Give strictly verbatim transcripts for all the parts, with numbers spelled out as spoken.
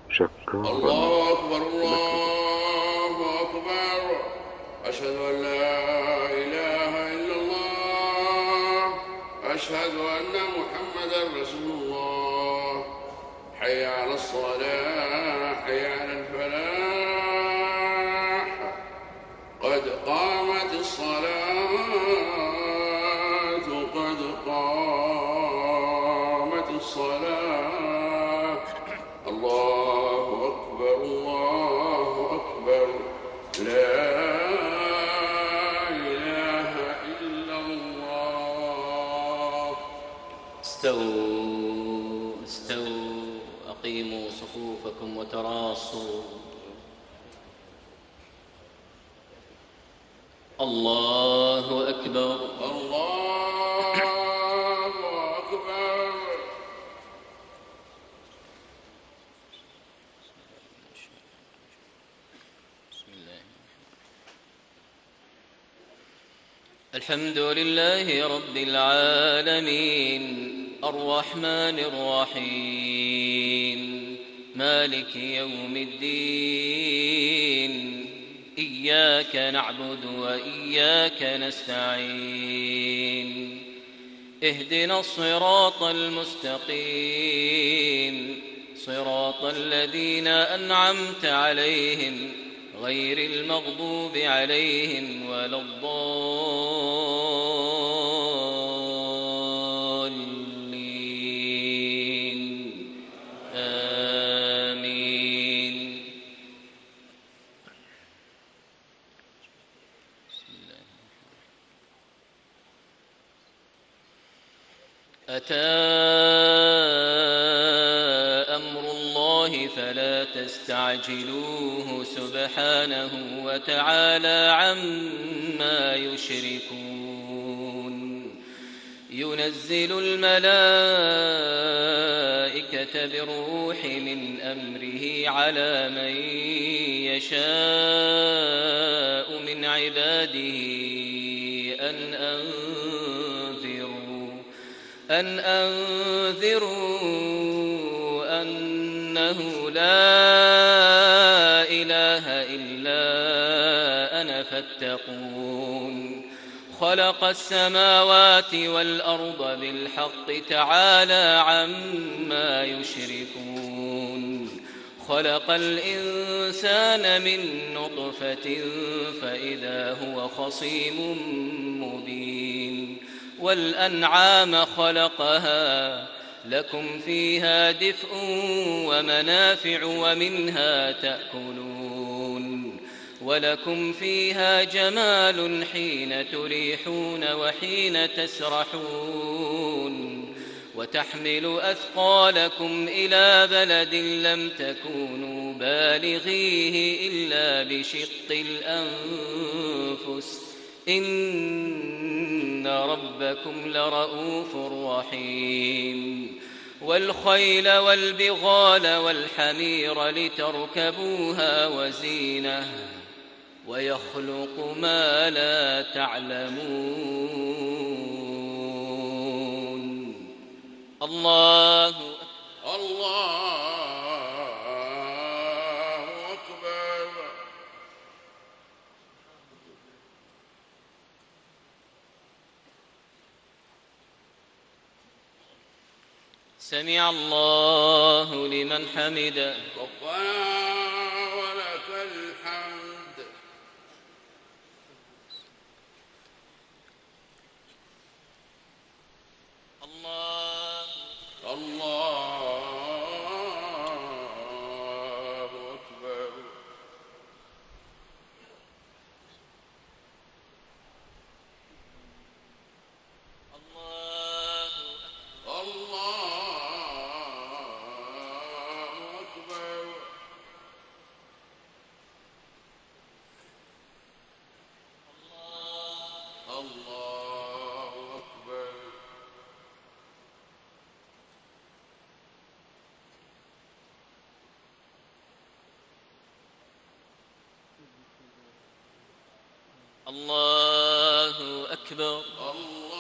شكارا الله أكبر لك به. الله أكبر. أشهد أن لا إله إلا الله. أشهد أن محمدا رسول الله. حي على الصلاة حي على الفلاح. قد قامت الصلاة قد قامت الصلاة. الله أكبر الله أكبر. لا إله إلا الله. استووا استووا أقيموا صفوفكم وتراصوا. الله أكبر الله أكبر. بسم الله. الحمد لله رب العالمين الرحمن الرحيم مالك يوم الدين. إياك نعبد وإياك نستعين. اهدنا الصراط المستقيم صراط الذين أنعمت عليهم غير المغضوب عليهم ولا الضالين. آمين. أتى أمر الله فلا تستعجلوه سبحانه وتعالى عما يشركون. ينزل الملائكة بالروح من أمره على من يشاء من عباده أن أنذروا أن أنذروا أنه لا إله إلا أنا فاتقون. خلق السماوات والأرض بالحق تعالى عما يشركون. خلق الإنسان من نطفة فإذا هو خصيم مبين. والأنعام خلقها لكم فيها دفء ومنافع ومنها تأكلون. ولكم فيها جمال حين تريحون وحين تسرحون. وتحمل أثقالكم إلى بلد لم تكونوا بالغيه إلا بشق الأنفس إن ربكم لرؤوف رحيم. والخيل والبغال والحمير لتركبوها وزينة ويخلق ما لا تعلمون. الله الله أكبر. سمع الله لمن حمده. ربنا ولك الحمد. الله الله أكبر. الله الله أكبر. الله أكبر. الله أكبر.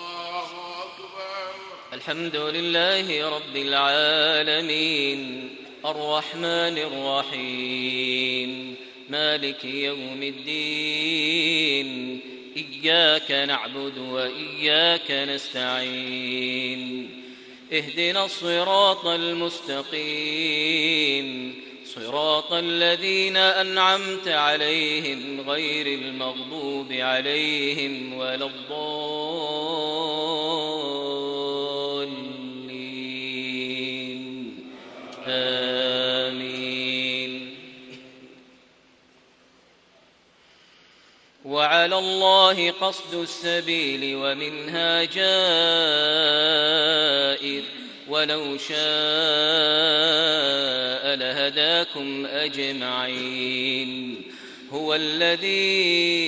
الله أكبر. الحمد لله رب العالمين الرحمن الرحيم مالك يوم الدين إياك نعبد وإياك نستعين اهدنا الصراط المستقيم صراط الذين أنعمت عليهم غير المغضوب عليهم ولا الضالين آمين. وعلى الله قصد السبيل ومنها جائر ولو شاء لهداكم أجمعين. هو الذي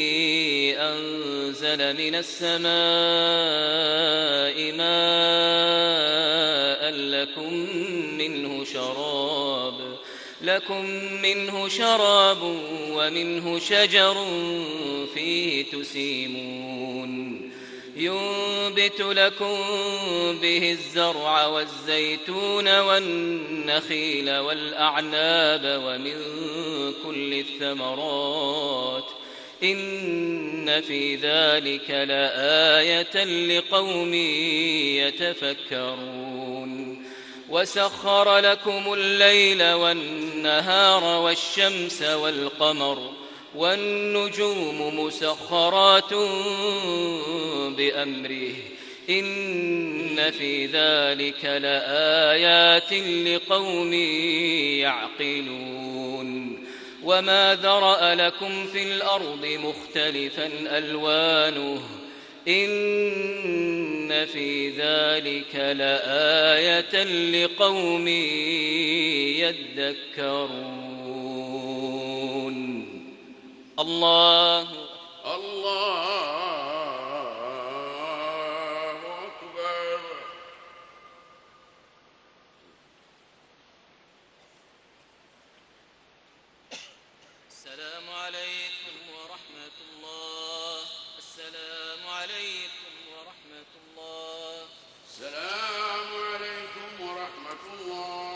أنزل من السماء ماء لكم منه شراب لكم منه شراب ومنه شجر فيه تسيمون ينبت لكم به الزرع والزيتون والنخيل والأعناب ومن كل الثمرات إن في ذلك لآية لقوم يتفكرون. وسخر لكم الليل والنهار والشمس والقمر والنجوم مسخرات بأمره إن في ذلك لآيات لقوم يعقلون. وما ذرأ لكم في الأرض مختلفا ألوانه إن في ذلك لآية لقوم يذكرون. الله الله أكبر. السلام عليكم ورحمة الله. السلام عليكم ورحمة الله. السلام عليكم ورحمة الله.